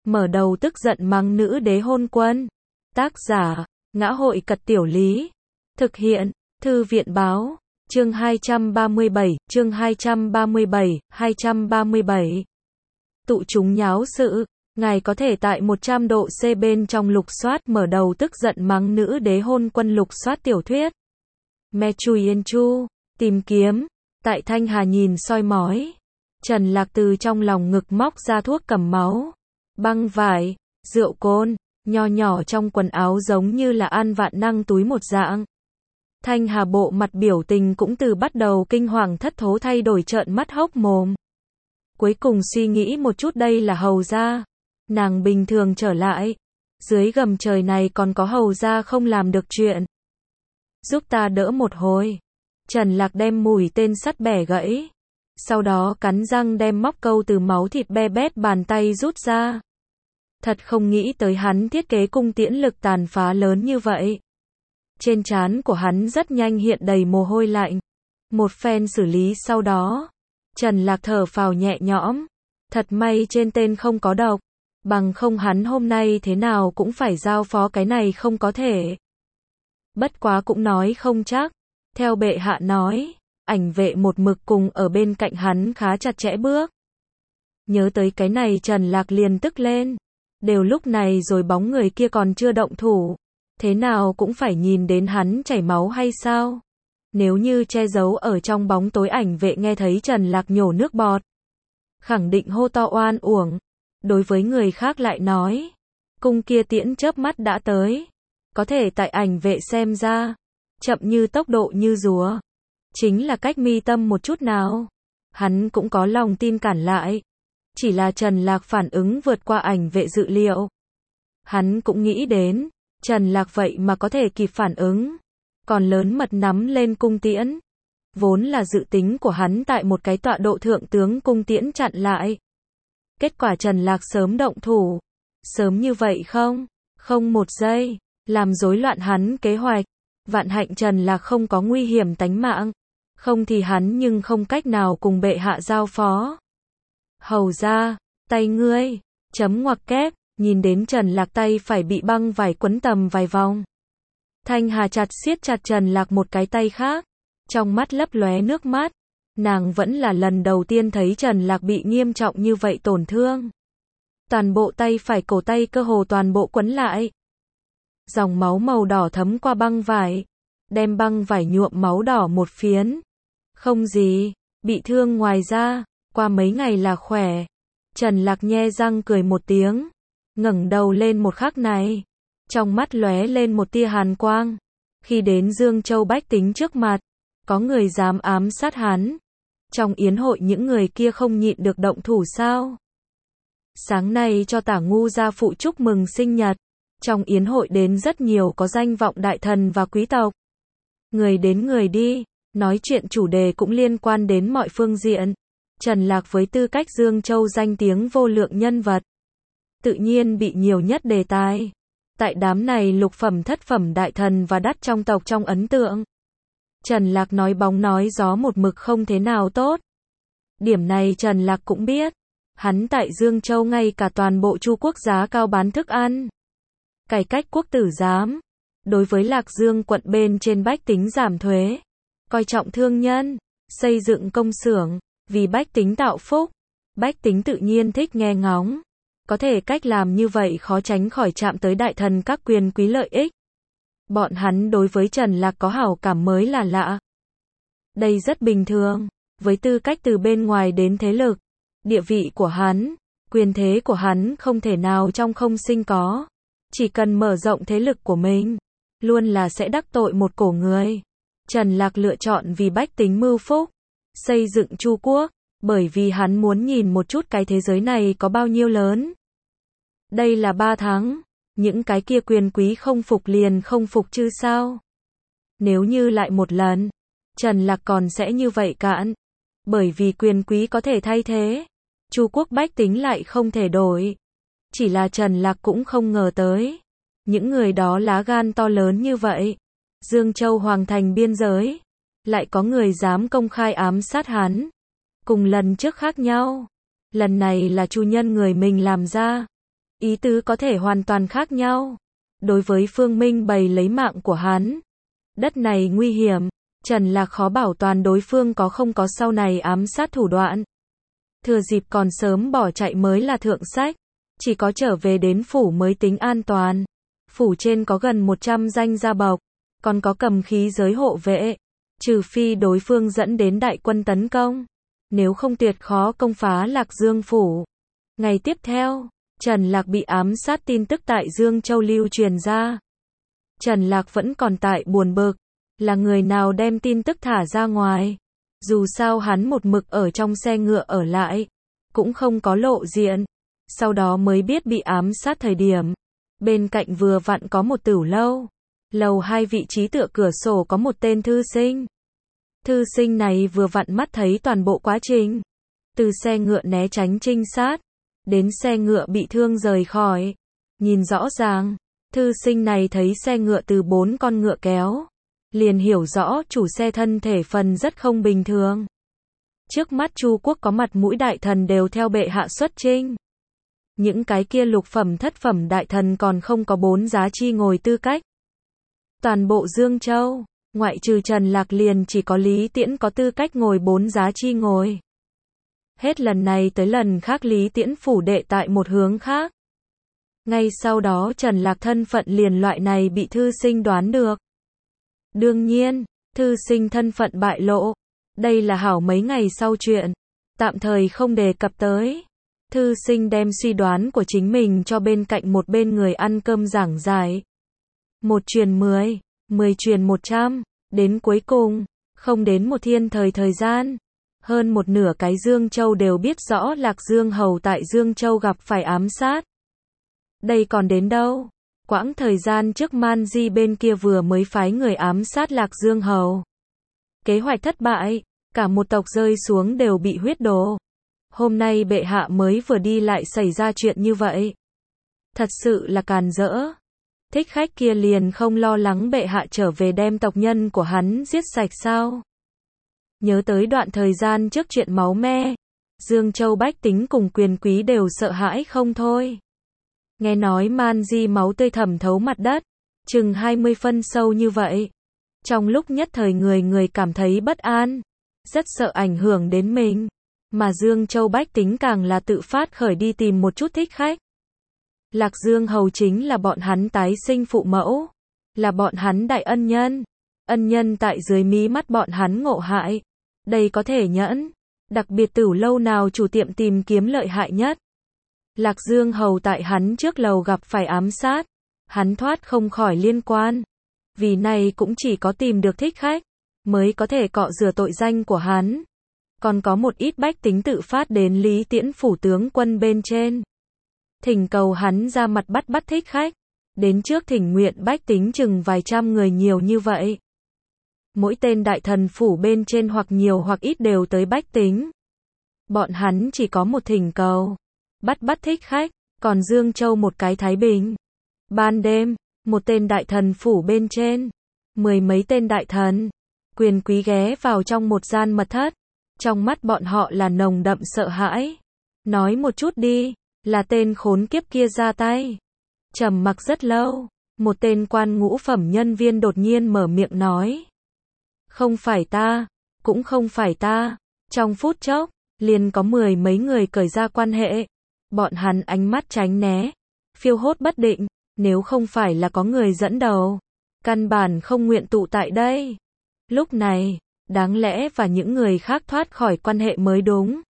mở đầu tức giận mắng nữ đế hôn quân. Tác giả, Ngã hội Cật Tiểu Lý. Thực hiện, Thư viện báo. Chương 237, chương 237. Tụ chúng nháo sự. Ngài có thể tại 100 độ C bên trong lục soát mở đầu tức giận mắng nữ đế hôn quân lục soát tiểu thuyết. Me Chui Yên Chu, tìm kiếm. Tại Thanh Hà nhìn soi mói. Trần Lạc từ trong lòng ngực móc ra thuốc cầm máu, băng vải, rượu cồn, nho nhỏ trong quần áo giống như là ăn vạn năng túi một dạng. Thanh Hà bộ mặt biểu tình cũng từ bắt đầu kinh hoàng thất thố thay đổi trợn mắt hốc mồm. Cuối cùng suy nghĩ một chút đây là hầu gia. Nàng bình thường trở lại. Dưới gầm trời này còn có hầu gia không làm được chuyện. Giúp ta đỡ một hồi. Trần Lạc đem mũi tên sắt bẻ gãy. Sau đó cắn răng đem móc câu từ máu thịt be bét bàn tay rút ra. Thật không nghĩ tới hắn thiết kế cung tiễn lực tàn phá lớn như vậy. Trên trán của hắn rất nhanh hiện đầy mồ hôi lạnh. Một phen xử lý sau đó, Trần Lạc thở phào nhẹ nhõm. Thật may trên tên không có độc. Bằng không hắn hôm nay thế nào cũng phải giao phó cái này không có thể. Bất quá cũng nói không chắc. Theo bệ hạ nói, ảnh vệ một mực cùng ở bên cạnh hắn khá chặt chẽ bước. Nhớ tới cái này Trần Lạc liền tức lên. Đều lúc này rồi bóng người kia còn chưa động thủ. Thế nào cũng phải nhìn đến hắn chảy máu hay sao? Nếu như che giấu ở trong bóng tối ảnh vệ nghe thấy Trần Lạc nhổ nước bọt. Khẳng định hô to oan uổng. Đối với người khác lại nói. Cung kia tiễn chớp mắt đã tới. Có thể tại ảnh vệ xem ra. Chậm như tốc độ như rùa. Chính là cách mi tâm một chút nào. Hắn cũng có lòng tin cản lại. Chỉ là Trần Lạc phản ứng vượt qua ảnh vệ dự liệu. Hắn cũng nghĩ đến. Trần Lạc vậy mà có thể kịp phản ứng. Còn lớn mật nắm lên cung tiễn. Vốn là dự tính của hắn tại một cái tọa độ thượng tướng cung tiễn chặn lại. Kết quả Trần Lạc sớm động thủ. Sớm như vậy không? Không một giây. Làm rối loạn hắn kế hoạch. Vạn hạnh Trần Lạc không có nguy hiểm tánh mạng. Không thì hắn nhưng không cách nào cùng bệ hạ giao phó. Hầu ra, tay ngươi, chấm ngoặc kép, nhìn đến Trần Lạc tay phải bị băng vải quấn tầm vài vòng. Thanh Hà siết chặt Trần Lạc một cái tay khác. Trong mắt lấp lóe nước mắt. Nàng vẫn là lần đầu tiên thấy Trần Lạc bị nghiêm trọng như vậy tổn thương. Toàn bộ tay phải cổ tay cơ hồ toàn bộ quấn lại. Dòng máu màu đỏ thấm qua băng vải. Đem băng vải nhuộm máu đỏ một phiến. Không gì, bị thương ngoài ra, qua mấy ngày là khỏe. Trần Lạc nhe răng cười một tiếng. Ngẩng đầu lên một khắc này. Trong mắt lóe lên một tia hàn quang. Khi đến Dương Châu bách tính trước mặt. Có người dám ám sát hắn. Trong yến hội những người kia không nhịn được động thủ sao? Sáng nay cho Tả Ngu gia phụ chúc mừng sinh nhật. Trong yến hội đến rất nhiều có danh vọng đại thần và quý tộc. Người đến người đi, nói chuyện chủ đề cũng liên quan đến mọi phương diện. Trần Lạc với tư cách Dương Châu danh tiếng vô lượng nhân vật. Tự nhiên bị nhiều nhất đề tài. Tại đám này lục phẩm thất phẩm đại thần và đắt trong tộc trong ấn tượng. Trần Lạc nói bóng nói gió một mực không thế nào tốt. Điểm này Trần Lạc cũng biết. Hắn tại Dương Châu ngay cả toàn bộ Chu quốc giá cao bán thức ăn. Cải cách quốc tử giám. Đối với Lạc Dương quận bên trên bách tính giảm thuế. Coi trọng thương nhân. Xây dựng công xưởng. Vì bách tính tạo phúc. Bách tính tự nhiên thích nghe ngóng. Có thể cách làm như vậy khó tránh khỏi chạm tới đại thần các quyền quý lợi ích. Bọn hắn đối với Trần Lạc có hảo cảm mới là lạ. Đây rất bình thường. Với tư cách từ bên ngoài đến thế lực. Địa vị của hắn. Quyền thế của hắn không thể nào trong không sinh có. Chỉ cần mở rộng thế lực của mình. Luôn là sẽ đắc tội một cổ người. Trần Lạc lựa chọn vì bách tính mưu phúc. Xây dựng Chu quốc. Bởi vì hắn muốn nhìn một chút cái thế giới này có bao nhiêu lớn. Đây là 3 tháng. Những cái kia quyền quý không phục liền không phục chứ sao. Nếu như lại một lần. Trần Lạc còn sẽ như vậy cạn. Bởi vì quyền quý có thể thay thế. Chu quốc bách tính lại không thể đổi. Chỉ là Trần Lạc cũng không ngờ tới. Những người đó lá gan to lớn như vậy. Dương Châu Hoàng thành biên giới. Lại có người dám công khai ám sát hắn. Cùng lần trước khác nhau. Lần này là Chu nhân người mình làm ra. Ý tứ có thể hoàn toàn khác nhau. Đối với Phương Minh bày lấy mạng của hắn. Đất này nguy hiểm, Trần Lạc khó bảo toàn đối phương có không có sau này ám sát thủ đoạn. Thừa dịp còn sớm bỏ chạy mới là thượng sách. Chỉ có trở về đến phủ mới tính an toàn. Phủ trên có gần 100 danh gia bộc, còn có cầm khí giới hộ vệ. Trừ phi đối phương dẫn đến đại quân tấn công. Nếu không tuyệt khó công phá Lạc Dương phủ. Ngày tiếp theo, Trần Lạc bị ám sát tin tức tại Dương Châu lưu truyền ra. Trần Lạc vẫn còn tại buồn bực. Là người nào đem tin tức thả ra ngoài. Dù sao hắn một mực ở trong xe ngựa ở lại. Cũng không có lộ diện. Sau đó mới biết bị ám sát thời điểm. Bên cạnh vừa vặn có một tửu lâu. Lầu 2 vị trí tựa cửa sổ có một tên thư sinh. Thư sinh này vừa vặn mắt thấy toàn bộ quá trình. Từ xe ngựa né tránh trinh sát. Đến xe ngựa bị thương rời khỏi. Nhìn rõ ràng. Thư sinh này thấy xe ngựa từ 4 con ngựa kéo. Liền hiểu rõ chủ xe thân thể phần rất không bình thường. Trước mắt Chu quốc có mặt mũi đại thần đều theo bệ hạ xuất chinh. Những cái kia lục phẩm thất phẩm đại thần còn không có 4 giá chi ngồi tư cách. Toàn bộ Dương Châu, ngoại trừ Trần Lạc liền chỉ có Lý Tiễn có tư cách ngồi 4 giá chi ngồi. Hết lần này tới lần khác Lý Tiễn phủ đệ tại một hướng khác. Ngay sau đó Trần Lạc thân phận liền loại này bị thư sinh đoán được. Đương nhiên, thư sinh thân phận bại lộ. Đây là hảo mấy ngày sau chuyện. Tạm thời không đề cập tới. Thư sinh đem suy đoán của chính mình cho bên cạnh một bên người ăn cơm giảng giải. 1 truyền 10, 10 truyền 100, đến cuối cùng, không đến một thiên thời gian. Hơn một nửa cái Dương Châu đều biết rõ Lạc Dương Hầu tại Dương Châu gặp phải ám sát. Đây còn đến đâu? Quãng thời gian trước Man Di bên kia vừa mới phái người ám sát Lạc Dương Hầu. Kế hoạch thất bại, cả một tộc rơi xuống đều bị huyết đổ. Hôm nay bệ hạ mới vừa đi lại xảy ra chuyện như vậy. Thật sự là càn rỡ. Thích khách kia liền không lo lắng bệ hạ trở về đem tộc nhân của hắn giết sạch sao? Nhớ tới đoạn thời gian trước chuyện máu me, Dương Châu bách tính cùng quyền quý đều sợ hãi không thôi. Nghe nói Man Di máu tươi thẩm thấu mặt đất, chừng 20 phân sâu như vậy. Trong lúc nhất thời người cảm thấy bất an, rất sợ ảnh hưởng đến mình. Mà Dương Châu bách tính càng là tự phát khởi đi tìm một chút thích khách. Lạc Dương Hầu chính là bọn hắn tái sinh phụ mẫu, là bọn hắn đại ân nhân. Ân nhân tại dưới mí mắt bọn hắn ngộ hại. Đây có thể nhẫn. Đặc biệt tửu lâu nào chủ tiệm tìm kiếm lợi hại nhất. Lạc Dương Hầu tại hắn trước lầu gặp phải ám sát. Hắn thoát không khỏi liên quan. Vì này cũng chỉ có tìm được thích khách, mới có thể cọ rửa tội danh của hắn. Còn có một ít bách tính tự phát đến Lý Tiễn phủ tướng quân bên trên. Thỉnh cầu hắn ra mặt bắt thích khách. Đến trước thỉnh nguyện bách tính chừng vài trăm người nhiều như vậy. Mỗi tên đại thần phủ bên trên hoặc nhiều hoặc ít đều tới bách tính. Bọn hắn chỉ có một thỉnh cầu. Bắt thích khách, còn Dương Châu một cái thái bình. Ban đêm, một tên đại thần phủ bên trên. 10 mấy tên đại thần. Quyền quý ghé vào trong một gian mật thất. Trong mắt bọn họ là nồng đậm sợ hãi. Nói một chút đi, là tên khốn kiếp kia ra tay. Trầm mặc rất lâu, một tên quan ngũ phẩm nhân viên đột nhiên mở miệng nói. Không phải ta, cũng không phải ta. Trong phút chốc, liền có 10 mấy người cởi ra quan hệ. Bọn hắn ánh mắt tránh né, phiêu hốt bất định, nếu không phải là có người dẫn đầu. Căn bản không nguyện tụ tại đây. Lúc này, đáng lẽ và những người khác thoát khỏi quan hệ mới đúng.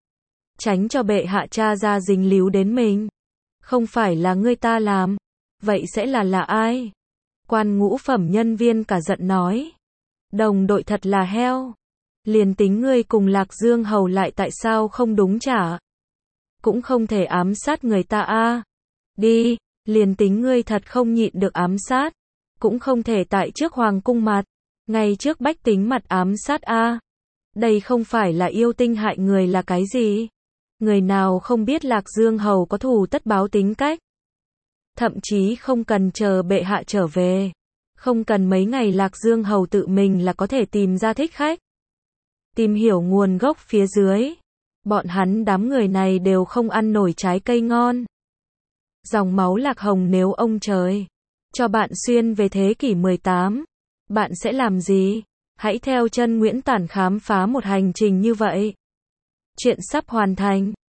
Tránh cho bệ hạ cha ra dính líu đến mình. Không phải là ngươi ta làm. Vậy sẽ là ai? Quan ngũ phẩm nhân viên cả giận nói. Đồng đội thật là heo. Liền tính ngươi cùng Lạc Dương Hầu lại tại sao không đúng chả? Cũng không thể ám sát người ta a. Đi, liền tính ngươi thật không nhịn được ám sát. Cũng không thể tại trước hoàng cung mặt. Ngay trước bách tính mặt ám sát a. Đây không phải là yêu tinh hại người là cái gì? Người nào không biết Lạc Dương Hầu có thù tất báo tính cách. Thậm chí không cần chờ bệ hạ trở về. Không cần mấy ngày Lạc Dương Hầu tự mình là có thể tìm ra thích khách. Tìm hiểu nguồn gốc phía dưới. Bọn hắn đám người này đều không ăn nổi trái cây ngon. Dòng máu lạc hồng nếu ông trời cho bạn xuyên về thế kỷ 18, bạn sẽ làm gì? Hãy theo chân Nguyễn Tản khám phá một hành trình như vậy. Chuyện sắp hoàn thành.